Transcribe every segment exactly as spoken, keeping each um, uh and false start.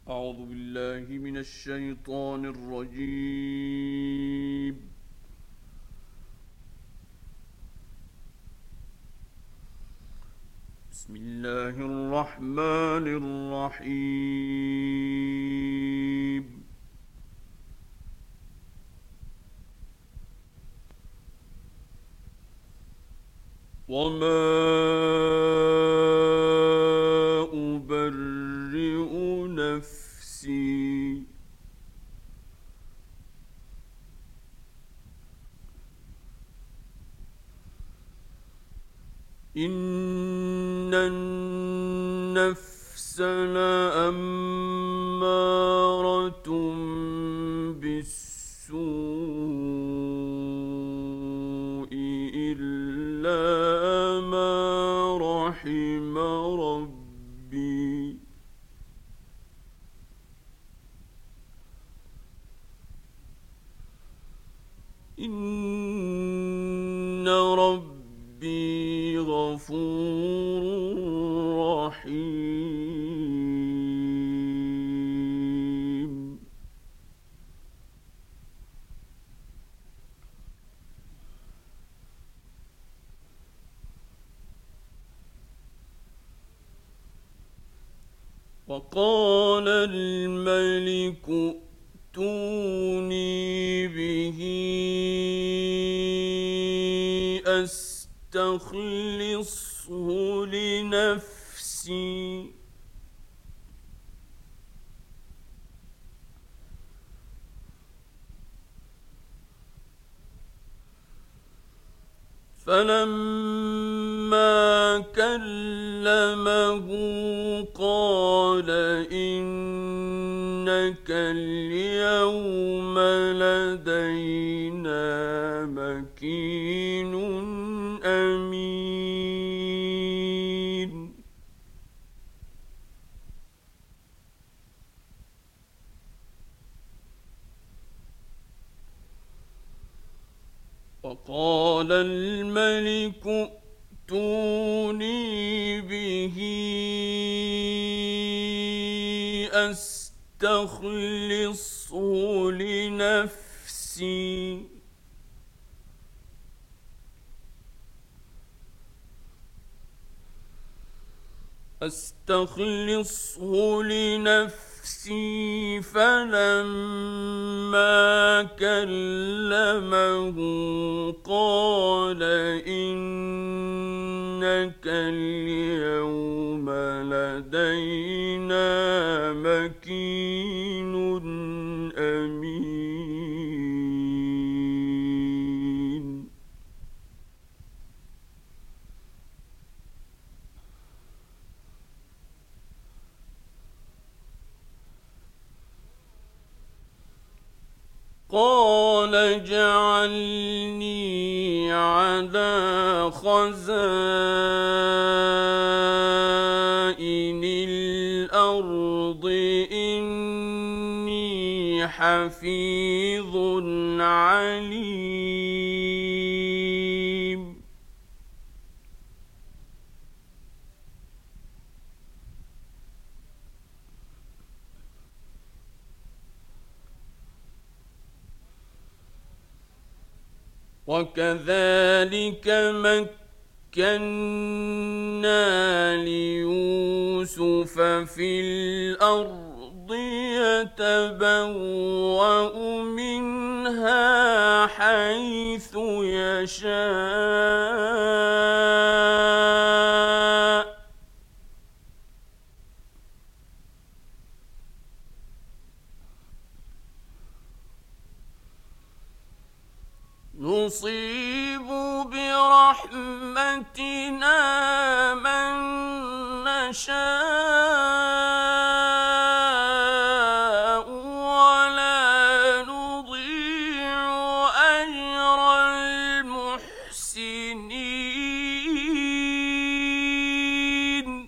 أعوذ بالله من الشيطان الرجيم. بسم الله الرحمن الرحيم. وما أبرئ نفسي إن النفس لأمارة بالسوء إلا ما رحم ربي إن ربي غفور رحيم. وقال الملك ائتوني به أستخلصه لنفسي فلما كلمه قال إنك اليوم لدينا مكين أمين. وقال الملك ائتوني به أستخلصه لنفسي أستخلصه لنفسي فلما كلمه قال إنك اليوم لدينا مكين أمين. قال اجعلني على خزائن الأرض إني حفيظ عليم. وكذلك مكنا ليوسف في الأرض يتبوأ منها حيث يشاء نصيب برحمتنا من نشاء ولا نضيع أجر المحسنين.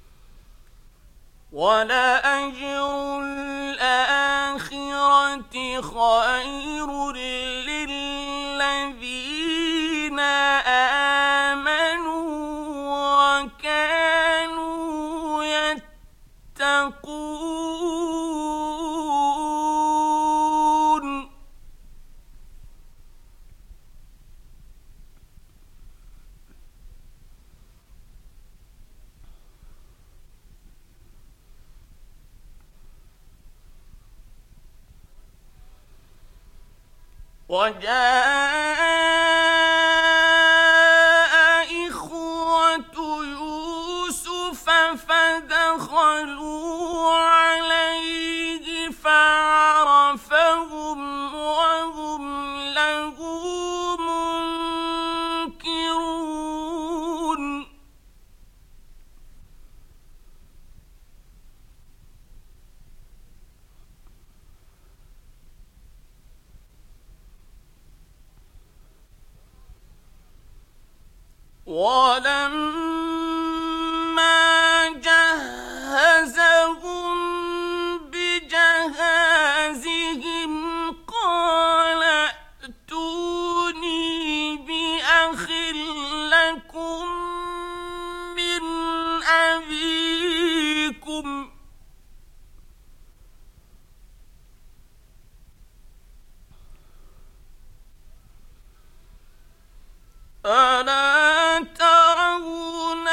ولأجر الآخرة خير للذين آمنوا وكانوا يتقون وجاء إخوة يوسف فدخلوا عليه فعرفهم وهم له منكرون ولما جهزهم بجهازهم قال ائتوني بأخ لكم من أبيكم ألا ترون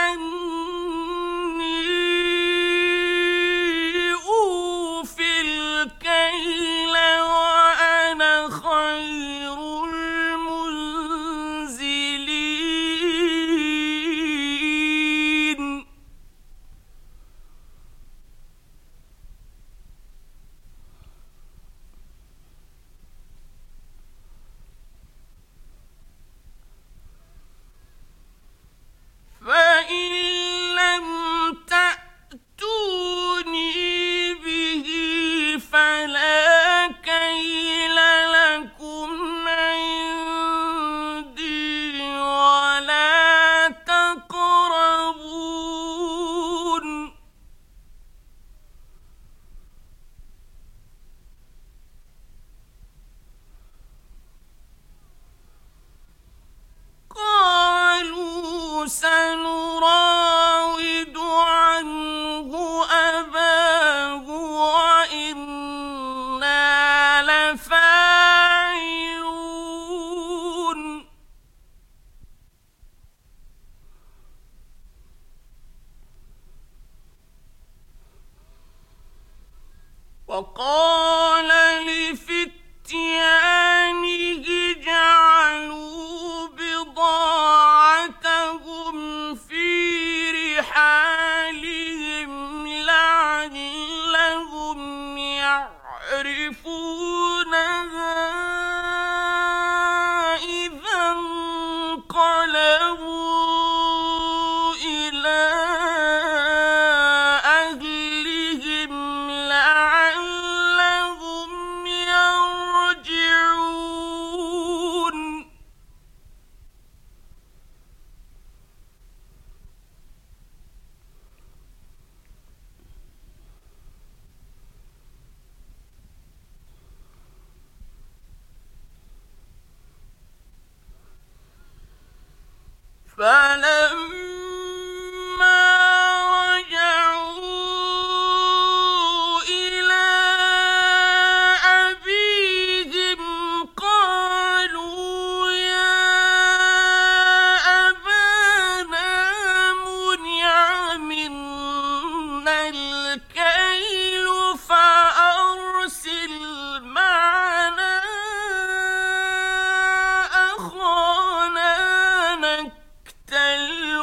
أني أوفي الكيل وأنا خير المنزلين فإن لم تأتوني به فلا كيل لكم عندي ولا تقربون قالوا سنراود عنه أباه وإنا لفاعلون وقال لفتيانه جعلوا بضاعتهم في رحالهم لعلهم يعرفونها إذا انقلبوا إلى أهلهم لعلهم يرجعون فلما رجعوا إلى أبيهم قالوا يا أبانا منع منا الكيل فأرسل معنا أخانا نكتل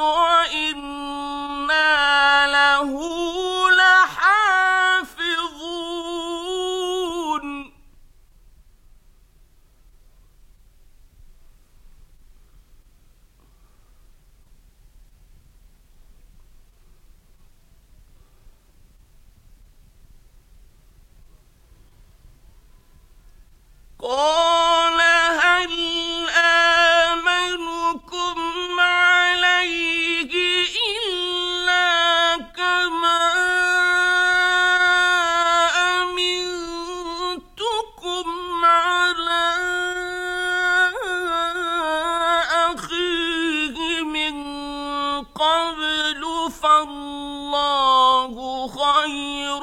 خير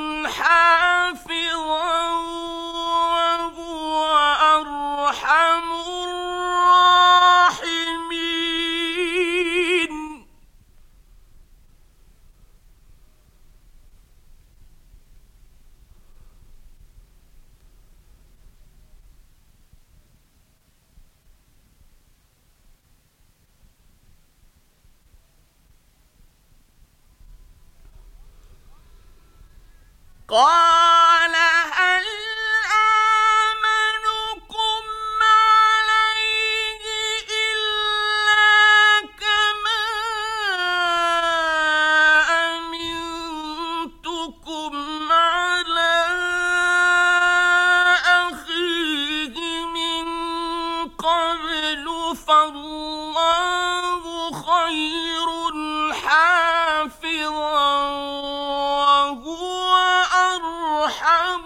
حافظا وهو أرحم الراحمين. قال هل آمنكم عليه إلا كما أمنتكم على أخيه من قبل فالله خير حافظا وهو أرحم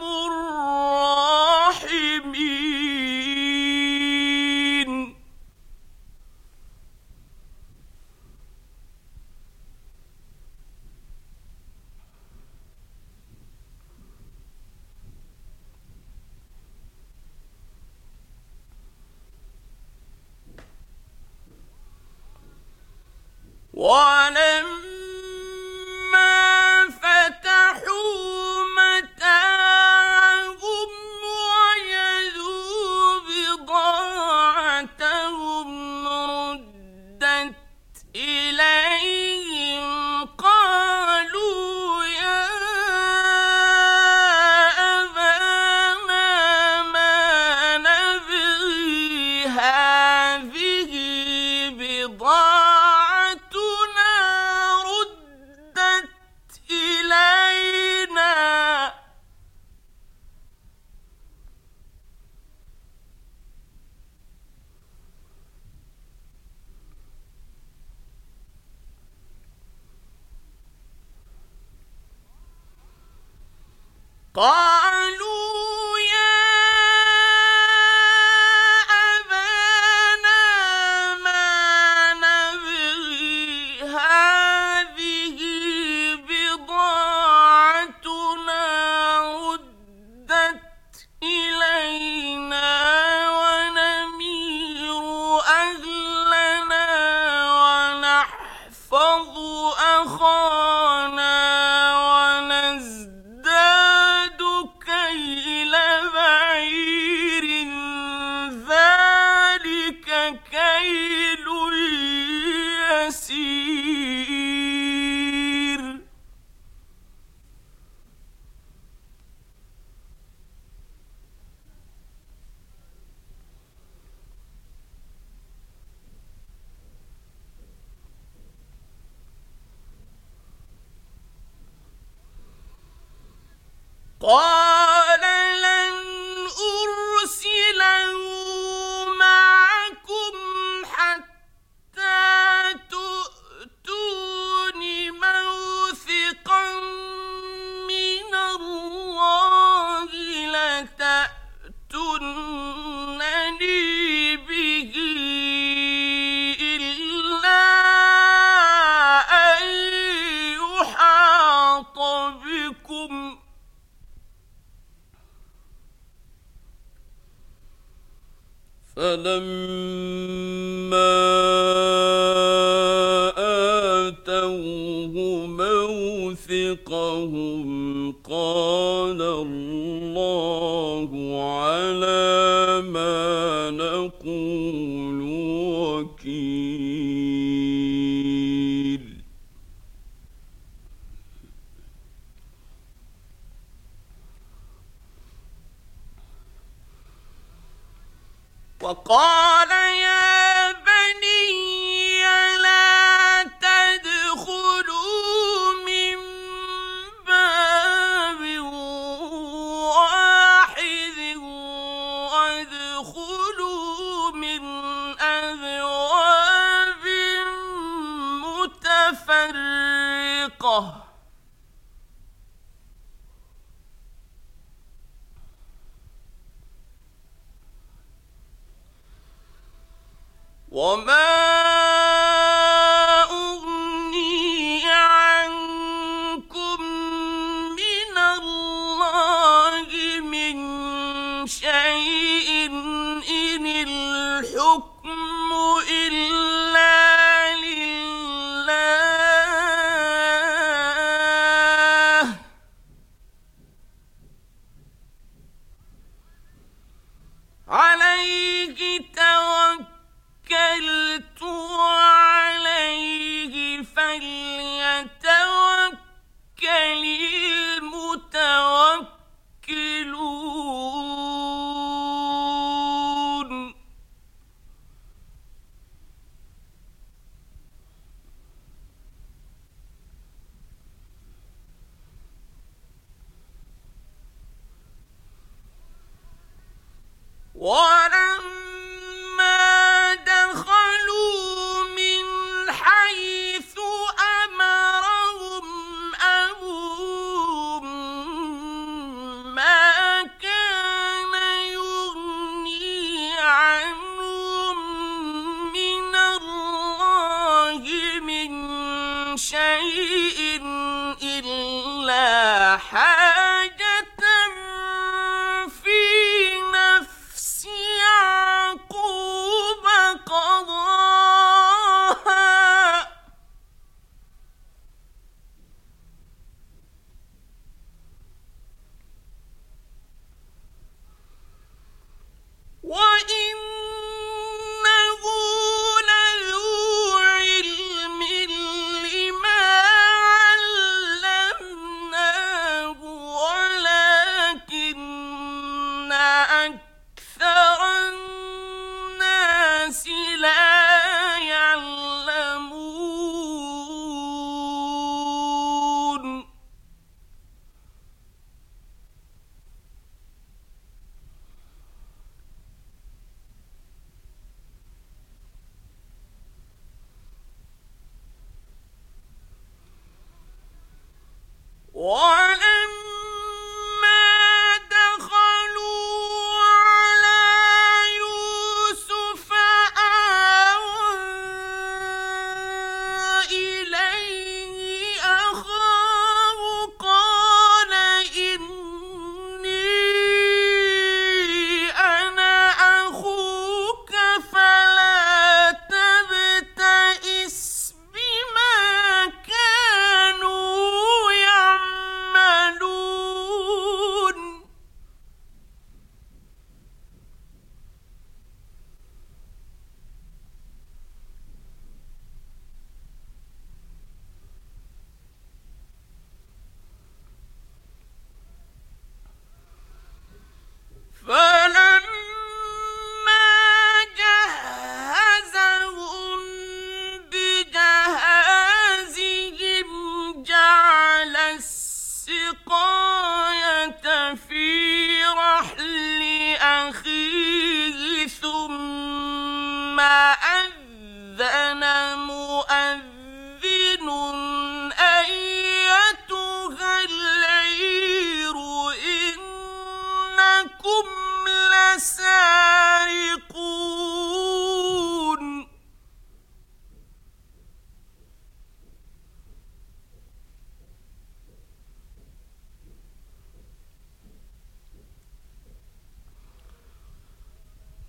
الراحمين. ولما فتحوا متاعهم وجدوا بضاعتهم ردت إليهم قالوا يا أبانا ما نبغي هذه بضاعتنا ردت إلينا. قالوا يا أبانا ما نبغي هذه بضاعتنا ردت إلينا ونمير أهلنا ونحفظ أخانا ونزداد كيل بعير ذلك كيل يسير. قال لن أرسله معكم حتى تؤتون موثقا من الله لتأتونني به إلا أن يحاط بكم فلما آتوه موثقهم قال الله على ما نقول وكيل. وقال يا بني لا تدخلوا من باب واحد وادخلوا من أبواب متفرقة وما أغني عنكم من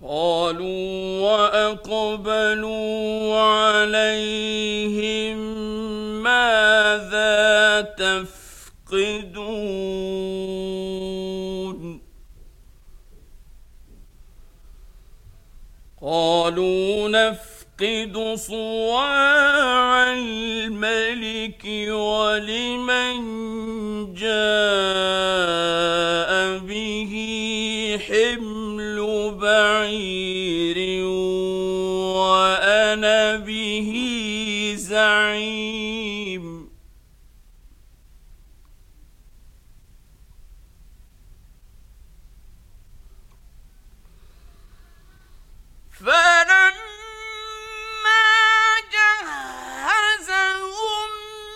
قالوا وأقبلوا عليهم ماذا تفقدون قالوا نفقد صواع الملك ولمن جاء به حمل بعير وأنا به زعيم فلما جهزهم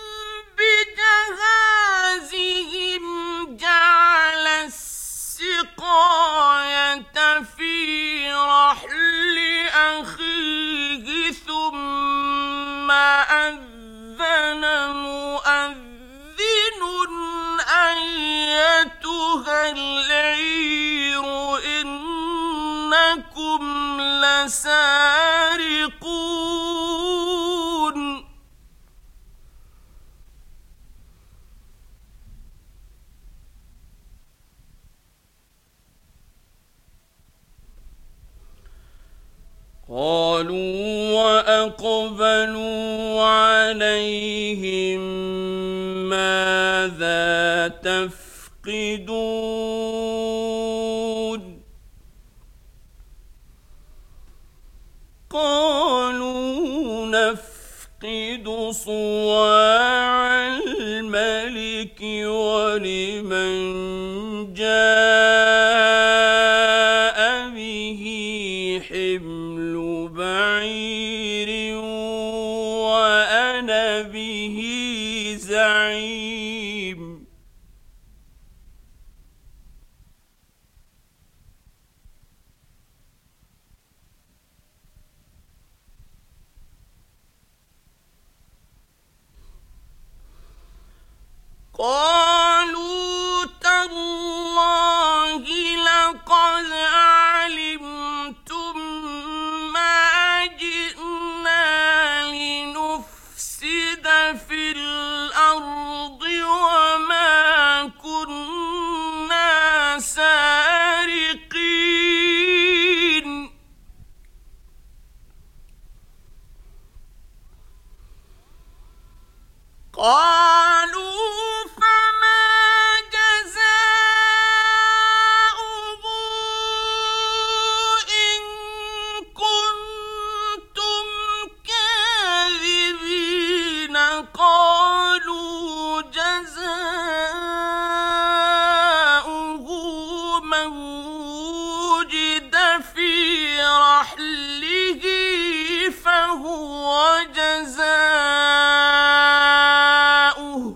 بجهازهم جعل السقاية في رحل أخيه ثم أذن مؤذن أيتها العير إنكم لسارقون قالوا وأقبلوا عليهم ماذا تفقدون قالوا نفقد صواع الملك ولمن جاء به حمل بعير وأنا به زعيم قالوا تالله لقد علمتم ما جئنا لنفسد في الأرض وما كنا سارقين قالوا فهو جزاؤه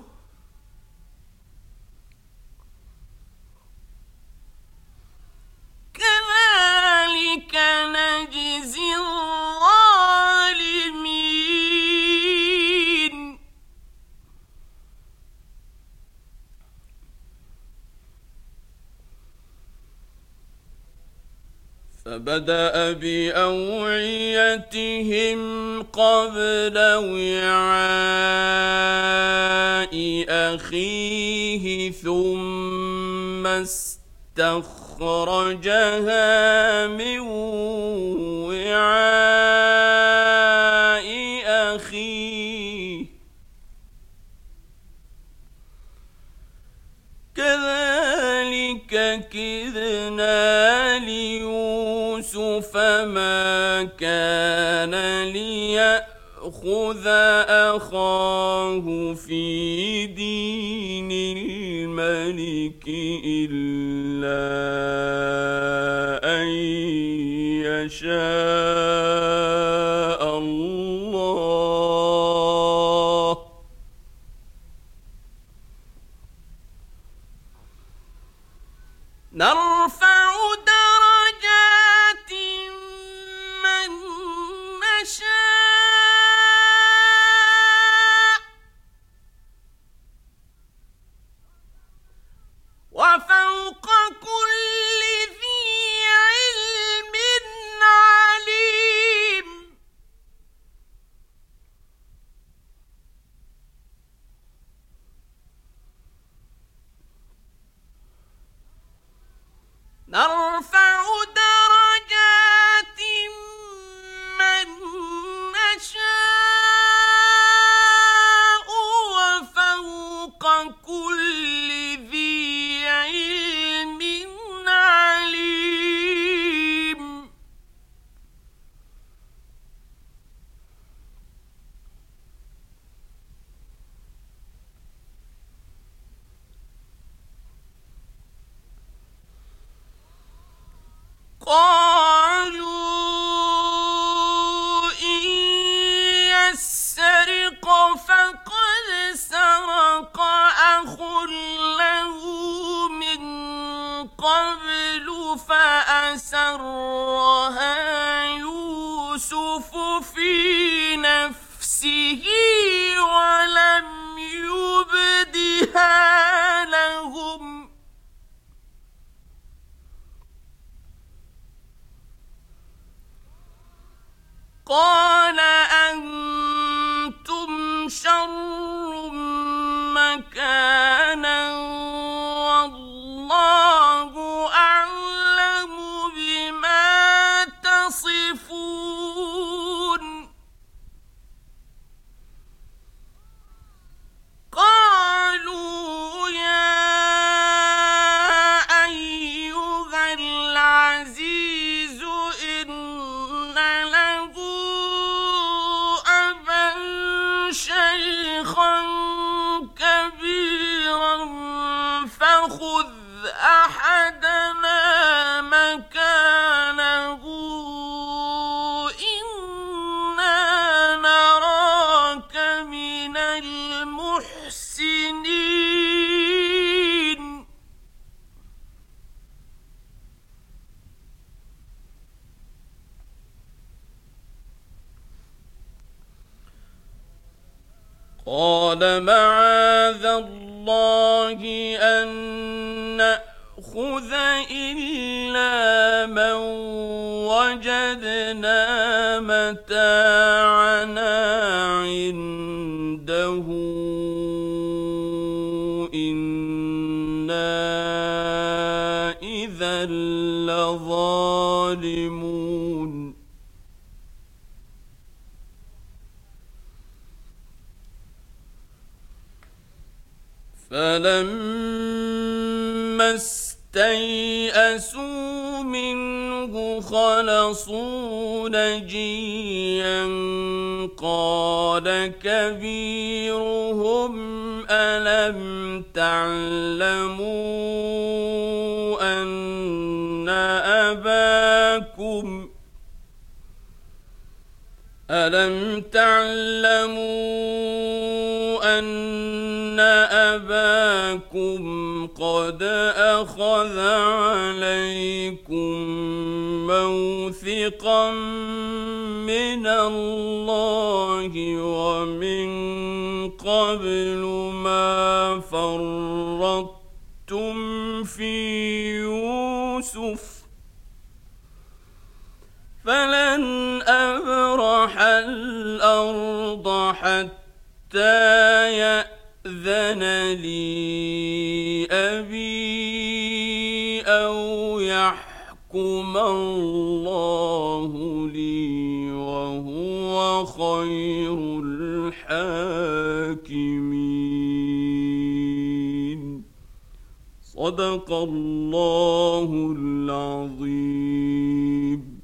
كذلك نجزي الظالمين فبدأ بأوعيتهم قبل وعاء أخيه ثم استخرجها من وعاء أخيه كذلك كدنا ليوسف ما كان ليأخذ أخاه في دين الملك إلا أن يشاء الله نرفع درجات من نشاء وفوق كل ذي علم نرفع درجات من نشاء وفوق كل ذي علم عليم. قالوا إن يسرق فقد سرق أخ له من قبل فأسرها يوسف في نفسه ولم يبدها لهم. قال أنتم شر مكانا والله أعلم بما تصفون. قالوا يا أيها العزيز إن له أبا شيخا كبيرا فخذ أحدنا مكانه إنا نراك من المحسنين. قال معاذ الله أن نأخذ إلا من وجدنا متاعنا عنده إنا إذا لظالمون. فلما استيئسوا منه خلصوا نجيا قال كبيرهم ألم تعلموا أن أباكم ألم تعلموا أن أباكم قد أخذ عليكم موثقا من الله ومن قبل ما فرطتم في يوسف فلن أبرح الأرض حتى يأذن لي أبي أو يحكم الله لي وهو خير الحاكمين. صدق الله العظيم.